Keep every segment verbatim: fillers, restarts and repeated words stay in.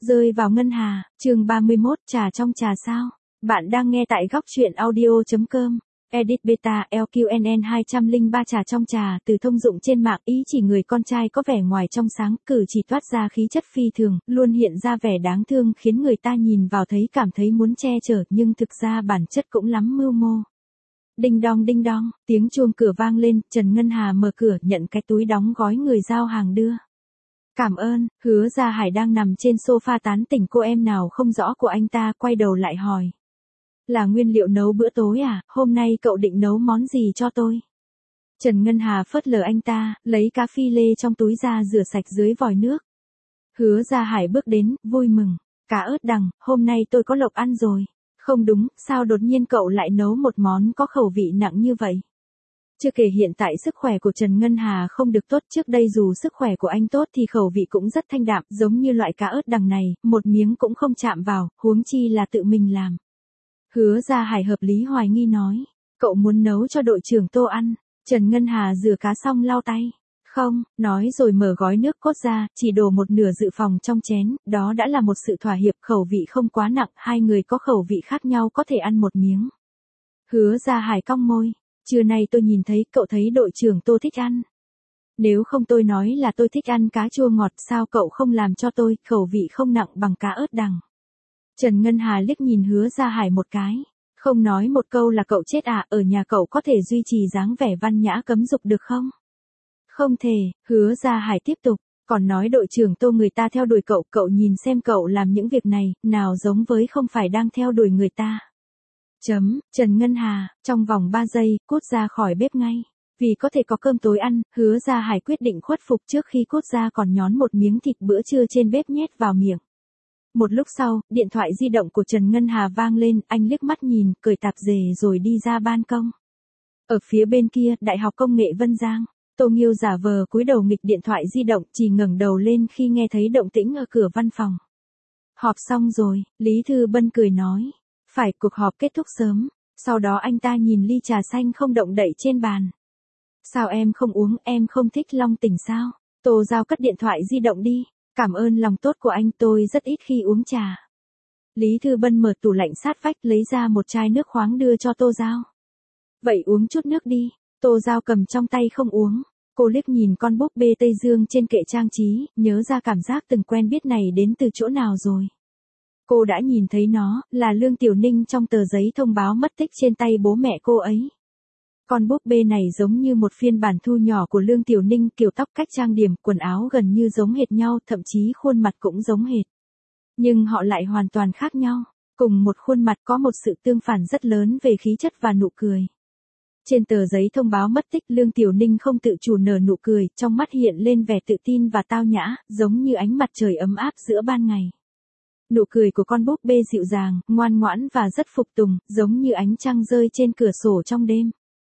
Rơi vào ngân hà, chương ba mươi mốt, trà trong trà sao? Bạn đang nghe tại góc truyện audio.com. Edit Beta L Q N N hai không ba trà trong trà, từ thông dụng trên mạng, ý chỉ người con trai có vẻ ngoài trong sáng, cử chỉ toát ra khí chất phi thường, luôn hiện ra vẻ đáng thương khiến người ta nhìn vào thấy cảm thấy muốn che chở, nhưng thực ra bản chất cũng lắm mưu mô. Đinh đong đinh đong, tiếng chuông cửa vang lên, Trần Ngân Hà mở cửa, nhận cái túi đóng gói người giao hàng đưa. Cảm ơn. Hứa Gia Hải đang nằm trên sofa tán tỉnh cô em nào không rõ của anh ta, quay đầu lại hỏi. Là nguyên liệu nấu bữa tối à, hôm nay cậu định nấu món gì cho tôi? Trần Ngân Hà phớt lờ anh ta, lấy cá phi lê trong túi ra rửa sạch dưới vòi nước. Hứa Gia Hải bước đến, vui mừng. Cá ớt đằng, hôm nay tôi có lộc ăn rồi. Không đúng, sao đột nhiên cậu lại nấu một món có khẩu vị nặng như vậy? Chưa kể hiện tại sức khỏe của Trần Ngân Hà không được tốt, trước đây dù sức khỏe của anh tốt thì khẩu vị cũng rất thanh đạm, giống như loại cá ớt đằng này, một miếng cũng không chạm vào, huống chi là tự mình làm. Hứa Gia Hải hợp lý hoài nghi nói, cậu muốn nấu cho đội trưởng Tô ăn. Trần Ngân Hà rửa cá xong lau tay. Không, nói rồi mở gói nước cốt ra, chỉ đổ một nửa dự phòng trong chén, đó đã là một sự thỏa hiệp, khẩu vị không quá nặng, hai người có khẩu vị khác nhau có thể ăn một miếng. Hứa Gia Hải cong môi. Trưa nay tôi nhìn thấy cậu thấy đội trưởng Tô thích ăn. Nếu không tôi nói là tôi thích ăn cá chua ngọt, sao cậu không làm cho tôi, khẩu vị không nặng bằng cá ớt đằng. Trần Ngân Hà liếc nhìn Hứa Gia Hải một cái. Không nói một câu là cậu chết à, ở nhà cậu có thể duy trì dáng vẻ văn nhã cấm dục được không? Không thể. Hứa Gia Hải tiếp tục, còn nói đội trưởng Tô người ta theo đuổi cậu, cậu nhìn xem cậu làm những việc này, nào giống với không phải đang theo đuổi người ta. Chấm, Trần Ngân Hà, trong vòng ba giây, cút ra khỏi bếp ngay. Vì có thể có cơm tối ăn, Hứa Gia Hải quyết định khuất phục, trước khi cút ra còn nhón một miếng thịt bữa trưa trên bếp nhét vào miệng. Một lúc sau, điện thoại di động của Trần Ngân Hà vang lên, anh liếc mắt nhìn, cởi tạp dề rồi đi ra ban công. Ở phía bên kia, Đại học Công nghệ Vân Giang, Tô Nghiêu giả vờ cúi đầu nghịch điện thoại di động, chỉ ngẩng đầu lên khi nghe thấy động tĩnh ở cửa văn phòng. Họp xong rồi, Lý Thư Bân cười nói. Phải, cuộc họp kết thúc sớm. Sau đó anh ta nhìn ly trà xanh không động đậy trên bàn. Sao em không uống, em không thích long tỉnh sao? Tô Giao cất điện thoại di động đi. Cảm ơn lòng tốt của anh, tôi rất ít khi uống trà. Lý Thư Bân mở tủ lạnh sát vách lấy ra một chai nước khoáng đưa cho Tô Giao. Vậy uống chút nước đi. Tô Giao cầm trong tay không uống. Cô liếc nhìn con búp bê Tây Dương trên kệ trang trí, nhớ ra cảm giác từng quen biết này đến từ chỗ nào rồi. Cô đã nhìn thấy nó, là Lương Tiểu Ninh trong tờ giấy thông báo mất tích trên tay bố mẹ cô ấy. Con búp bê này giống như một phiên bản thu nhỏ của Lương Tiểu Ninh, kiểu tóc, cách trang điểm, quần áo gần như giống hệt nhau, thậm chí khuôn mặt cũng giống hệt. Nhưng họ lại hoàn toàn khác nhau. Cùng một khuôn mặt có một sự tương phản rất lớn về khí chất và nụ cười. Trên tờ giấy thông báo mất tích, Lương Tiểu Ninh không tự chủ nở nụ cười, trong mắt hiện lên vẻ tự tin và tao nhã, giống như ánh mặt trời ấm áp giữa ban ngày. Nụ cười của con búp bê dịu dàng, ngoan ngoãn và rất phục tùng, giống như ánh trăng rơi trên cửa sổ trong đêm.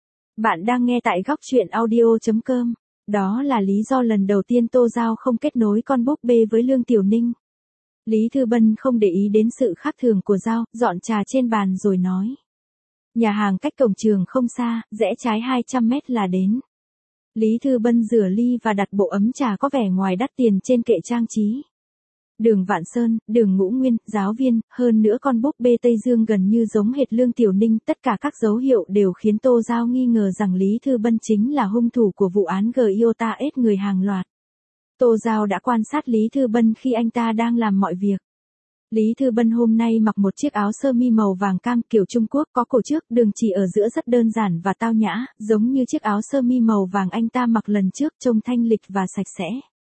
Bạn đang nghe tại góc truyện audio.com. Đó là lý do lần đầu tiên Tô Giao không kết nối con búp bê với Lương Tiểu Ninh. Lý Thư Bân không để ý đến sự khác thường của Giao, dọn trà trên bàn rồi nói. Nhà hàng cách cổng trường không xa, rẽ trái hai trăm mét là đến. Lý Thư Bân rửa ly và đặt bộ ấm trà có vẻ ngoài đắt tiền trên kệ trang trí. Đường Vạn Sơn, đường Ngũ Nguyên, giáo viên, hơn nữa con búp bê Tây Dương gần như giống hệt Lương Tiểu Ninh, tất cả các dấu hiệu đều khiến Tô Giao nghi ngờ rằng Lý Thư Bân chính là hung thủ của vụ án Giota ết người hàng loạt. Tô Giao đã quan sát Lý Thư Bân khi anh ta đang làm mọi việc. Lý Thư Bân hôm nay mặc một chiếc áo sơ mi màu vàng cam kiểu Trung Quốc, có cổ trước, đường chỉ ở giữa rất đơn giản và tao nhã, giống như chiếc áo sơ mi màu vàng anh ta mặc lần trước, trông thanh lịch và sạch sẽ.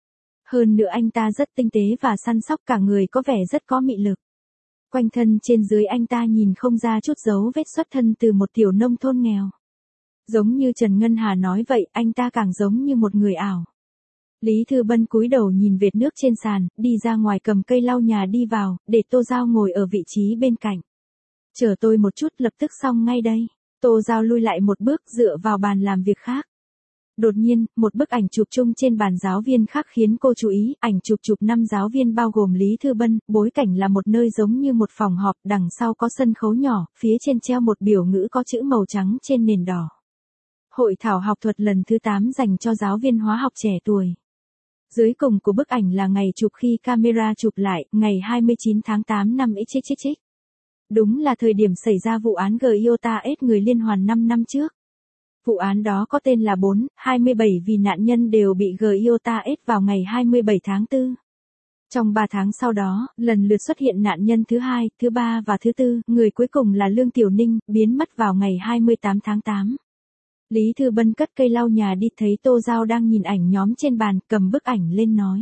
Hơn nữa anh ta rất tinh tế và săn sóc, cả người có vẻ rất có mị lực. Quanh thân trên dưới anh ta nhìn không ra chút dấu vết xuất thân từ một tiểu nông thôn nghèo. Giống như Trần Ngân Hà nói vậy, anh ta càng giống như một người ảo. Lý Thư Bân cúi đầu nhìn vệt nước trên sàn, đi ra ngoài cầm cây lau nhà đi vào, để Tô Giao ngồi ở vị trí bên cạnh. Chờ tôi một chút, lập tức xong ngay đây. Tô Giao lui lại một bước, dựa vào bàn làm việc khác. Đột nhiên, một bức ảnh chụp chung trên bàn giáo viên khác khiến cô chú ý, ảnh chụp chụp năm giáo viên bao gồm Lý Thư Bân, bối cảnh là một nơi giống như một phòng họp, đằng sau có sân khấu nhỏ, phía trên treo một biểu ngữ có chữ màu trắng trên nền đỏ. Hội thảo học thuật lần thứ tám dành cho giáo viên hóa học trẻ tuổi. Dưới cùng của bức ảnh là ngày chụp khi camera chụp lại, ngày hai mươi chín tháng tám năm x x x. Đúng là thời điểm xảy ra vụ án Giota S người liên hoàn năm năm trước. Vụ án đó có tên là bốn hai mươi bảy vì nạn nhân đều bị Giota S vào ngày hai mươi bảy tháng tư. Trong ba tháng sau đó, lần lượt xuất hiện nạn nhân thứ hai, thứ ba và thứ tư, người cuối cùng là Lương Tiểu Ninh, biến mất vào ngày hai mươi tám tháng tám. Lý Thư Bân cất cây lau nhà đi thấy Tô Giao đang nhìn ảnh nhóm trên bàn, cầm bức ảnh lên nói.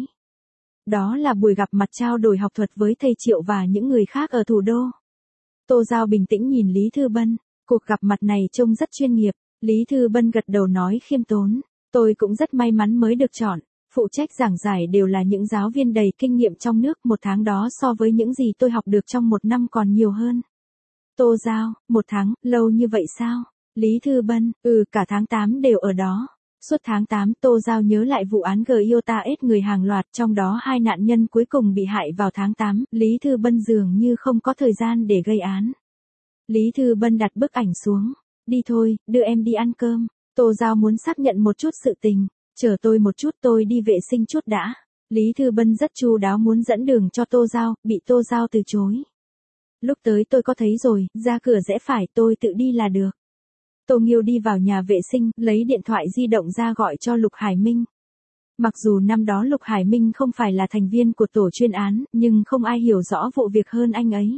Đó là buổi gặp mặt trao đổi học thuật với thầy Triệu và những người khác ở thủ đô. Tô Giao bình tĩnh nhìn Lý Thư Bân, cuộc gặp mặt này trông rất chuyên nghiệp. Lý Thư Bân gật đầu nói khiêm tốn, tôi cũng rất may mắn mới được chọn. Phụ trách giảng giải đều là những giáo viên đầy kinh nghiệm trong nước, một tháng đó so với những gì tôi học được trong một năm còn nhiều hơn. Tô Giao, một tháng, lâu như vậy sao? Lý Thư Bân, ừ, cả tháng tám đều ở đó. Suốt tháng tám, Tô Giao nhớ lại vụ án Giota S người hàng loạt, trong đó hai nạn nhân cuối cùng bị hại vào tháng tám, Lý Thư Bân dường như không có thời gian để gây án. Lý Thư Bân đặt bức ảnh xuống, đi thôi, đưa em đi ăn cơm. Tô Giao muốn xác nhận một chút sự tình. Chờ tôi một chút, tôi đi vệ sinh chút đã. Lý Thư Bân rất chu đáo muốn dẫn đường cho Tô Giao, bị Tô Giao từ chối. Lúc tới tôi có thấy rồi, ra cửa rẽ phải, tôi tự đi là được. Tô Nghiêu đi vào nhà vệ sinh, lấy điện thoại di động ra gọi cho Lục Hải Minh. Mặc dù năm đó Lục Hải Minh không phải là thành viên của tổ chuyên án, nhưng không ai hiểu rõ vụ việc hơn anh ấy.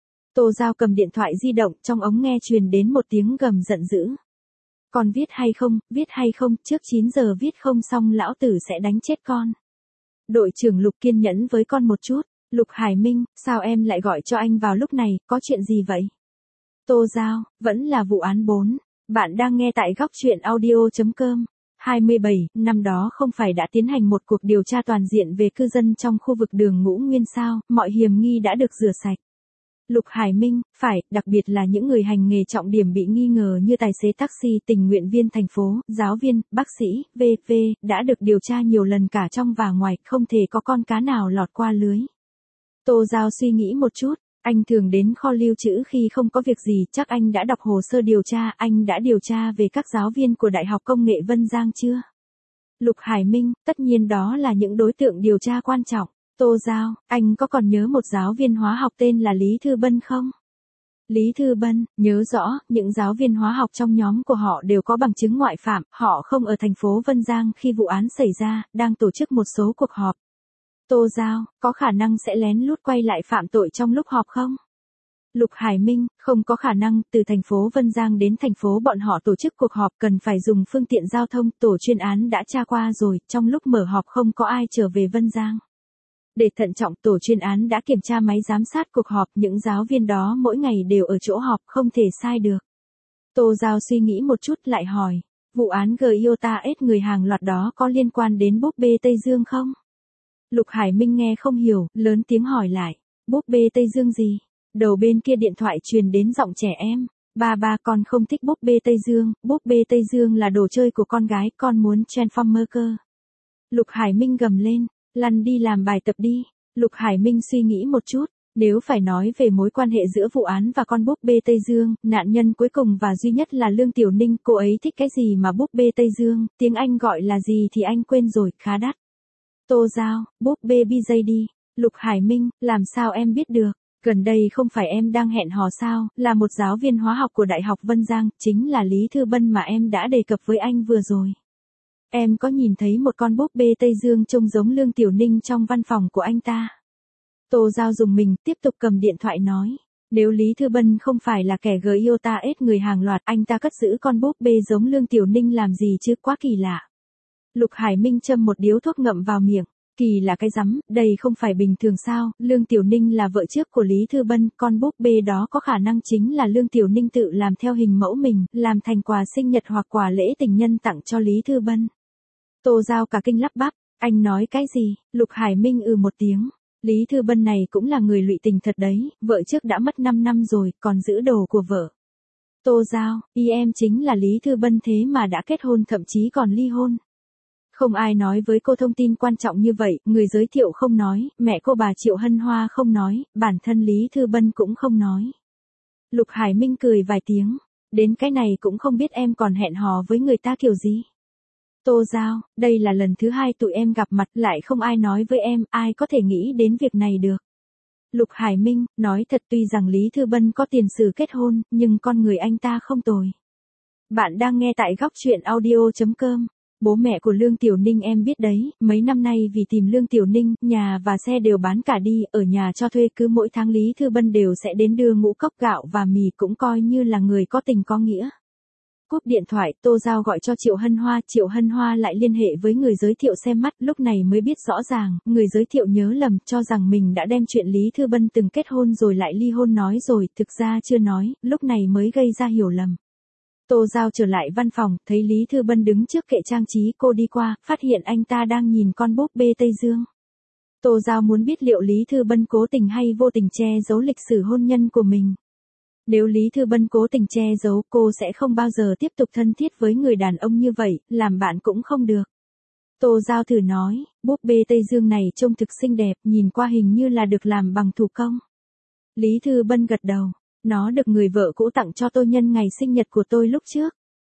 Tô Giao cầm điện thoại di động, trong ống nghe truyền đến một tiếng gầm giận dữ. Con viết hay không, viết hay không, trước chín giờ viết không xong lão tử sẽ đánh chết con. Đội trưởng Lục kiên nhẫn với con một chút. Lục Hải Minh, sao em lại gọi cho anh vào lúc này, có chuyện gì vậy? Tô Giao, vẫn là vụ án bốn. Bạn đang nghe tại góc truyện audio chấm com. hai mươi bảy, năm đó không phải đã tiến hành một cuộc điều tra toàn diện về cư dân trong khu vực đường Ngũ Nguyên sao, mọi hiểm nghi đã được rửa sạch. Lục Hải Minh, phải, đặc biệt là những người hành nghề trọng điểm bị nghi ngờ như tài xế taxi, tình nguyện viên thành phố, giáo viên, bác sĩ, vân vân, đã được điều tra nhiều lần cả trong và ngoài, không thể có con cá nào lọt qua lưới. Tô Giao suy nghĩ một chút, anh thường đến kho lưu trữ khi không có việc gì, chắc anh đã đọc hồ sơ điều tra, anh đã điều tra về các giáo viên của Đại học Công nghệ Vân Giang chưa? Lục Hải Minh, tất nhiên đó là những đối tượng điều tra quan trọng. Tô Giao, anh có còn nhớ một giáo viên hóa học tên là Lý Thư Bân không? Lý Thư Bân, nhớ rõ, những giáo viên hóa học trong nhóm của họ đều có bằng chứng ngoại phạm, họ không ở thành phố Vân Giang khi vụ án xảy ra, đang tổ chức một số cuộc họp. Tô Giao, có khả năng sẽ lén lút quay lại phạm tội trong lúc họp không? Lục Hải Minh, không có khả năng, từ thành phố Vân Giang đến thành phố bọn họ tổ chức cuộc họp cần phải dùng phương tiện giao thông, tổ chuyên án đã tra qua rồi, trong lúc mở họp không có ai trở về Vân Giang. Để thận trọng, tổ chuyên án đã kiểm tra máy giám sát cuộc họp, những giáo viên đó mỗi ngày đều ở chỗ họp, không thể sai được. Tô Giao suy nghĩ một chút lại hỏi, vụ án Giota S người hàng loạt đó có liên quan đến búp bê Tây Dương không? Lục Hải Minh nghe không hiểu, lớn tiếng hỏi lại, búp bê Tây Dương gì? Đầu bên kia điện thoại truyền đến giọng trẻ em, ba ba con không thích búp bê Tây Dương, búp bê Tây Dương là đồ chơi của con gái, con muốn Transformer cơ. Lục Hải Minh gầm lên, lăn đi làm bài tập đi. Lục Hải Minh suy nghĩ một chút, nếu phải nói về mối quan hệ giữa vụ án và con búp bê Tây Dương, nạn nhân cuối cùng và duy nhất là Lương Tiểu Ninh, cô ấy thích cái gì mà búp bê Tây Dương, tiếng Anh gọi là gì thì anh quên rồi, khá đắt. Tô Giao, búp bê bê gi đi. Lục Hải Minh, làm sao em biết được? Gần đây không phải em đang hẹn hò sao, là một giáo viên hóa học của Đại học Vân Giang, chính là Lý Thư Bân mà em đã đề cập với anh vừa rồi. Em có nhìn thấy một con búp bê Tây Dương trông giống Lương Tiểu Ninh trong văn phòng của anh ta. Tô Giao dùng mình, tiếp tục cầm điện thoại nói. Nếu Lý Thư Bân không phải là kẻ Giota S người hàng loạt, anh ta cất giữ con búp bê giống Lương Tiểu Ninh làm gì chứ, quá kỳ lạ. Lục Hải Minh châm một điếu thuốc ngậm vào miệng. Kỳ là cái rắm, đây không phải bình thường sao, Lương Tiểu Ninh là vợ trước của Lý Thư Bân, con búp bê đó có khả năng chính là Lương Tiểu Ninh tự làm theo hình mẫu mình, làm thành quà sinh nhật hoặc quà lễ tình nhân tặng cho Lý Thư Bân. Tô Giao cả kinh lắp bắp, anh nói cái gì? Lục Hải Minh ừ một tiếng. Lý Thư Bân này cũng là người lụy tình thật đấy, vợ trước đã mất năm năm rồi, còn giữ đồ của vợ. Tô Giao, ý em chính là Lý Thư Bân thế mà đã kết hôn thậm chí còn ly hôn. Không ai nói với cô thông tin quan trọng như vậy, người giới thiệu không nói, mẹ cô bà Triệu Hân Hoa không nói, bản thân Lý Thư Bân cũng không nói. Lục Hải Minh cười vài tiếng, đến cái này cũng không biết em còn hẹn hò với người ta kiểu gì. Tô Giao, đây là lần thứ hai tụi em gặp mặt lại không ai nói với em, ai có thể nghĩ đến việc này được. Lục Hải Minh, nói thật tuy rằng Lý Thư Bân có tiền sử kết hôn, nhưng con người anh ta không tồi. Bạn đang nghe tại góc truyện audio.com. Bố mẹ của Lương Tiểu Ninh em biết đấy, mấy năm nay vì tìm Lương Tiểu Ninh, nhà và xe đều bán cả đi, ở nhà cho thuê cứ mỗi tháng Lý Thư Bân đều sẽ đến đưa ngũ cốc gạo và mì, cũng coi như là người có tình có nghĩa. Cúp điện thoại, Tô Giao gọi cho Triệu Hân Hoa, Triệu Hân Hoa lại liên hệ với người giới thiệu xem mắt, lúc này mới biết rõ ràng, người giới thiệu nhớ lầm, cho rằng mình đã đem chuyện Lý Thư Bân từng kết hôn rồi lại ly hôn nói rồi, thực ra chưa nói, lúc này mới gây ra hiểu lầm. Tô Giao trở lại văn phòng, thấy Lý Thư Bân đứng trước kệ trang trí, cô đi qua, phát hiện anh ta đang nhìn con búp bê Tây Dương. Tô Giao muốn biết liệu Lý Thư Bân cố tình hay vô tình che giấu lịch sử hôn nhân của mình. Nếu Lý Thư Bân cố tình che giấu, cô sẽ không bao giờ tiếp tục thân thiết với người đàn ông như vậy, làm bạn cũng không được. Tô Giao thử nói, búp bê Tây Dương này trông thực xinh đẹp, nhìn qua hình như là được làm bằng thủ công. Lý Thư Bân gật đầu, nó được người vợ cũ tặng cho tôi nhân ngày sinh nhật của tôi lúc trước.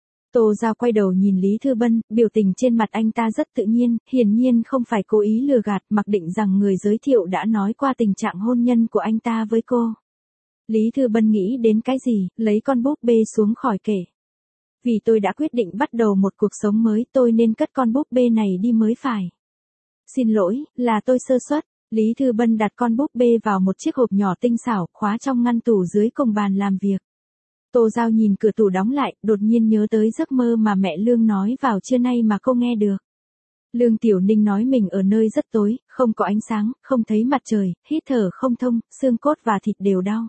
Tô Giao quay đầu nhìn Lý Thư Bân, biểu tình trên mặt anh ta rất tự nhiên, hiển nhiên không phải cố ý lừa gạt, mặc định rằng người giới thiệu đã nói qua tình trạng hôn nhân của anh ta với cô. Lý Thư Bân nghĩ đến cái gì, lấy con búp bê xuống khỏi kệ. Vì tôi đã quyết định bắt đầu một cuộc sống mới, tôi nên cất con búp bê này đi mới phải. Xin lỗi, là tôi sơ suất. Lý Thư Bân đặt con búp bê vào một chiếc hộp nhỏ tinh xảo, khóa trong ngăn tủ dưới cùng bàn làm việc. Tô Giao nhìn cửa tủ đóng lại, đột nhiên nhớ tới giấc mơ mà mẹ Lương nói vào trưa nay mà cô nghe được. Lương Tiểu Ninh nói mình ở nơi rất tối, không có ánh sáng, không thấy mặt trời, hít thở không thông, xương cốt và thịt đều đau.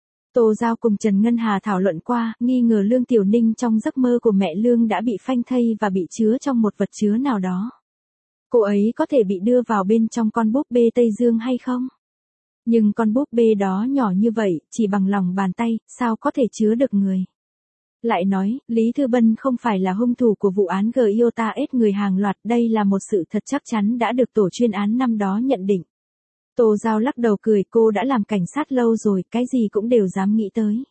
Tô Giao cùng Trần Ngân Hà thảo luận qua, nghi ngờ Lương Tiểu Ninh trong giấc mơ của mẹ Lương đã bị phanh thây và bị chứa trong một vật chứa nào đó. Cô ấy có thể bị đưa vào bên trong con búp bê Tây Dương hay không? Nhưng con búp bê đó nhỏ như vậy, chỉ bằng lòng bàn tay, sao có thể chứa được người? Lại nói, Lý Thư Bân không phải là hung thủ của vụ án Giota ết người hàng loạt, đây là một sự thật chắc chắn đã được tổ chuyên án năm đó nhận định. Tô Giao lắc đầu cười, cô đã làm cảnh sát lâu rồi, cái gì cũng đều dám nghĩ tới.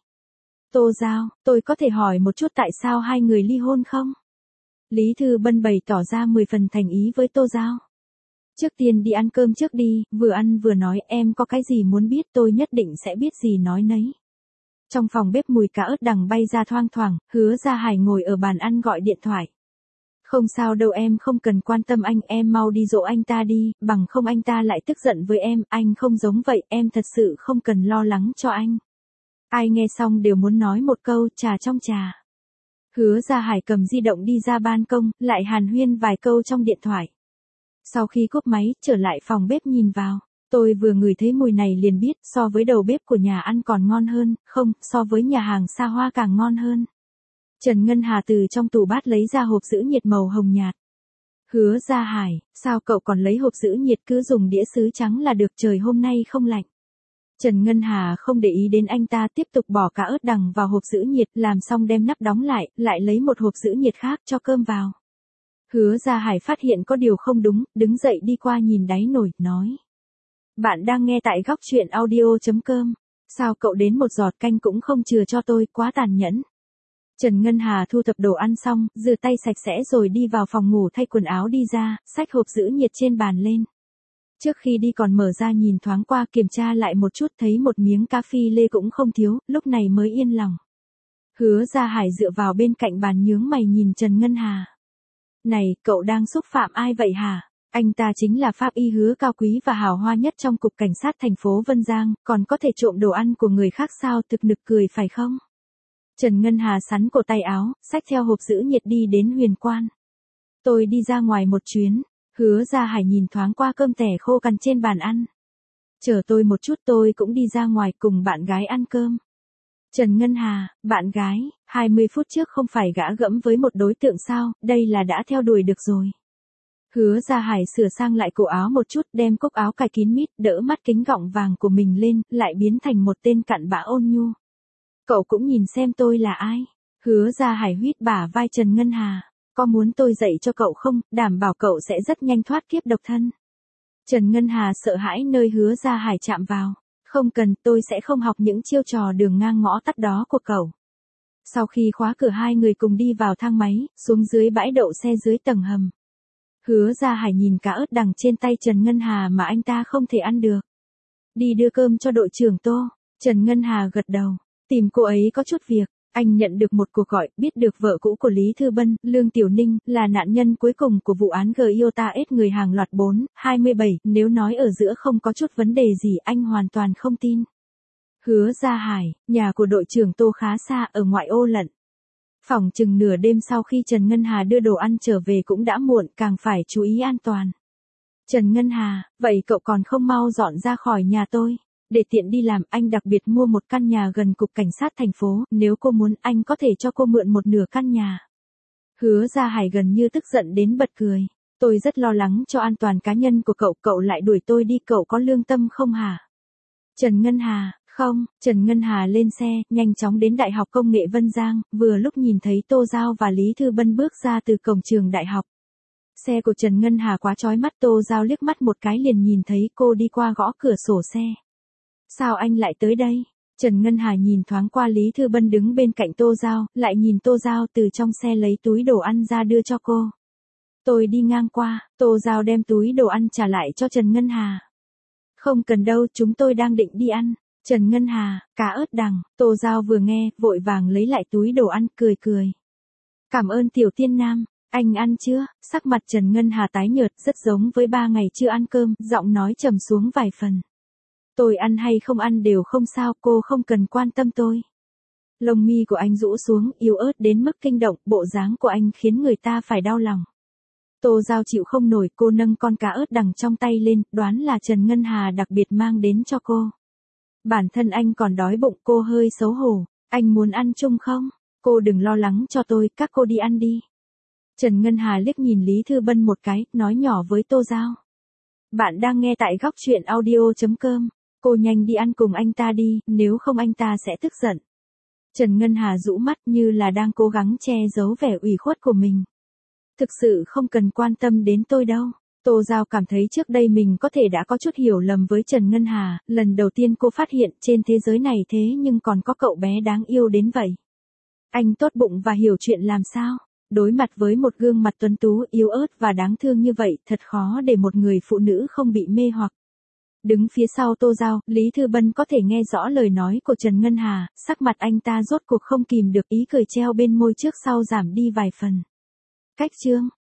Tô Giao, tôi có thể hỏi một chút tại sao hai người ly hôn không? Lý Thư Bân bày tỏ ra mười phần thành ý với Tô Giao. Trước tiên đi ăn cơm trước đi, vừa ăn vừa nói, em có cái gì muốn biết tôi nhất định sẽ biết gì nói nấy. Trong phòng bếp mùi cá ớt đằng bay ra thoang thoảng, Hứa Gia Hải ngồi ở bàn ăn gọi điện thoại. Không sao đâu em, không cần quan tâm anh, em mau đi dỗ anh ta đi, bằng không anh ta lại tức giận với em, anh không giống vậy, em thật sự không cần lo lắng cho anh. Ai nghe xong đều muốn nói một câu, trà trong trà. Hứa Gia Hải cầm di động đi ra ban công, lại hàn huyên vài câu trong điện thoại. Sau khi cúp máy, trở lại phòng bếp nhìn vào, tôi vừa ngửi thấy mùi này liền biết, so với đầu bếp của nhà ăn còn ngon hơn, không, so với nhà hàng xa hoa càng ngon hơn. Trần Ngân Hà từ trong tủ bát lấy ra hộp giữ nhiệt màu hồng nhạt. Hứa Gia Hải, sao cậu còn lấy hộp giữ nhiệt, cứ dùng đĩa sứ trắng là được, trời hôm nay không lạnh. Trần Ngân Hà không để ý đến anh ta, tiếp tục bỏ cá ớt đằng vào hộp giữ nhiệt, làm xong đem nắp đóng lại, lại lấy một hộp giữ nhiệt khác cho cơm vào. Hứa Gia Hải phát hiện có điều không đúng, đứng dậy đi qua nhìn đáy nồi, nói. Bạn đang nghe tại góc truyện audio.com. Sao cậu đến một giọt canh cũng không chừa cho tôi, quá tàn nhẫn. Trần Ngân Hà thu thập đồ ăn xong, rửa tay sạch sẽ rồi đi vào phòng ngủ thay quần áo đi ra, xách hộp giữ nhiệt trên bàn lên. Trước khi đi còn mở ra nhìn thoáng qua, kiểm tra lại một chút, thấy một miếng cà phê lê cũng không thiếu, lúc này mới yên lòng. Hứa Gia Hải dựa vào bên cạnh bàn nhướng mày nhìn Trần Ngân Hà. Này, cậu đang xúc phạm ai vậy hả? Anh ta chính là pháp y Hứa cao quý và hào hoa nhất trong cục cảnh sát thành phố Vân Giang, còn có thể trộm đồ ăn của người khác sao, thực nực cười phải không? Trần Ngân Hà sắn cổ tay áo, xách theo hộp giữ nhiệt đi đến Huyền Quan. Tôi đi ra ngoài một chuyến. Hứa Gia Hải nhìn thoáng qua cơm tẻ khô cằn trên bàn ăn. Chờ tôi một chút, tôi cũng đi ra ngoài cùng bạn gái ăn cơm. Trần Ngân Hà, bạn gái, hai mươi phút trước không phải gã gẫm với một đối tượng sao, đây là đã theo đuổi được rồi. Hứa Gia Hải sửa sang lại cổ áo một chút, đem cúc áo cài kín mít, đỡ mắt kính gọng vàng của mình lên, lại biến thành một tên cặn bã ôn nhu. Cậu cũng nhìn xem tôi là ai. Hứa Gia Hải huýt bả vai Trần Ngân Hà. Có muốn tôi dạy cho cậu không, đảm bảo cậu sẽ rất nhanh thoát kiếp độc thân. Trần Ngân Hà sợ hãi nơi Hứa Gia Hải chạm vào. Không cần, tôi sẽ không học những chiêu trò đường ngang ngõ tắt đó của cậu. Sau khi khóa cửa hai người cùng đi vào thang máy, xuống dưới bãi đậu xe dưới tầng hầm. Hứa Gia Hải nhìn cá ớt đằng trên tay Trần Ngân Hà mà anh ta không thể ăn được. Đi đưa cơm cho đội trưởng Tô. Trần Ngân Hà gật đầu. Tìm cô ấy có chút việc. Anh nhận được một cuộc gọi, biết được vợ cũ của Lý Thư Bân, Lương Tiểu Ninh, là nạn nhân cuối cùng của vụ án Giota S người hàng loạt bốn, hai mươi bảy, nếu nói ở giữa không có chút vấn đề gì anh hoàn toàn không tin. Hứa Gia Hải, nhà của đội trưởng Tô khá xa ở ngoại ô lận. Phòng chừng nửa đêm sau khi Trần Ngân Hà đưa đồ ăn trở về cũng đã muộn, càng phải chú ý an toàn. Trần Ngân Hà, vậy cậu còn không mau dọn ra khỏi nhà tôi? Để tiện đi làm, anh đặc biệt mua một căn nhà gần cục cảnh sát thành phố, nếu cô muốn anh có thể cho cô mượn một nửa căn nhà. Hứa Gia Hải gần như tức giận đến bật cười. Tôi rất lo lắng cho an toàn cá nhân của cậu, cậu lại đuổi tôi đi, cậu có lương tâm không hả? Trần Ngân Hà, không, Trần Ngân Hà lên xe, nhanh chóng đến Đại học Công nghệ Vân Giang, vừa lúc nhìn thấy Tô Giao và Lý Thư Bân bước ra từ cổng trường đại học. Xe của Trần Ngân Hà quá chói mắt, Tô Giao liếc mắt một cái liền nhìn thấy cô đi qua gõ cửa sổ xe. Sao anh lại tới đây? Trần Ngân Hà nhìn thoáng qua Lý Thư Bân đứng bên cạnh Tô Giao, lại nhìn Tô Giao từ trong xe lấy túi đồ ăn ra đưa cho cô. Tôi đi ngang qua, Tô Giao đem túi đồ ăn trả lại cho Trần Ngân Hà. Không cần đâu, chúng tôi đang định đi ăn. Trần Ngân Hà, cá ớt đằng, Tô Giao vừa nghe, vội vàng lấy lại túi đồ ăn, cười cười. Cảm ơn Tiểu Tiên Nam, anh ăn chưa? Sắc mặt Trần Ngân Hà tái nhợt, rất giống với ba ngày chưa ăn cơm, giọng nói trầm xuống vài phần. Tôi ăn hay không ăn đều không sao, cô không cần quan tâm tôi. Lông mi của anh rũ xuống, yếu ớt đến mức kinh động, bộ dáng của anh khiến người ta phải đau lòng. Tô Giao chịu không nổi, cô nâng con cá ớt đằng trong tay lên, đoán là Trần Ngân Hà đặc biệt mang đến cho cô. Bản thân anh còn đói bụng, cô hơi xấu hổ. Anh muốn ăn chung không? Cô đừng lo lắng cho tôi, các cô đi ăn đi. Trần Ngân Hà liếc nhìn Lý Thư Bân một cái, nói nhỏ với Tô Giao. Bạn đang nghe tại góc truyện audio chấm com. Cô nhanh đi ăn cùng anh ta đi, nếu không anh ta sẽ tức giận. Trần Ngân Hà rũ mắt như là đang cố gắng che giấu vẻ ủy khuất của mình. Thực sự không cần quan tâm đến tôi đâu. Tô Giao cảm thấy trước đây mình có thể đã có chút hiểu lầm với Trần Ngân Hà, lần đầu tiên cô phát hiện trên thế giới này thế nhưng còn có cậu bé đáng yêu đến vậy. Anh tốt bụng và hiểu chuyện làm sao? Đối mặt với một gương mặt tuấn tú, yếu ớt và đáng thương như vậy, thật khó để một người phụ nữ không bị mê hoặc. Đứng phía sau Tô Giao, Lý Thư Bân có thể nghe rõ lời nói của Trần Ngân Hà, sắc mặt anh ta rốt cuộc không kìm được, ý cười treo bên môi trước sau giảm đi vài phần. Cách chương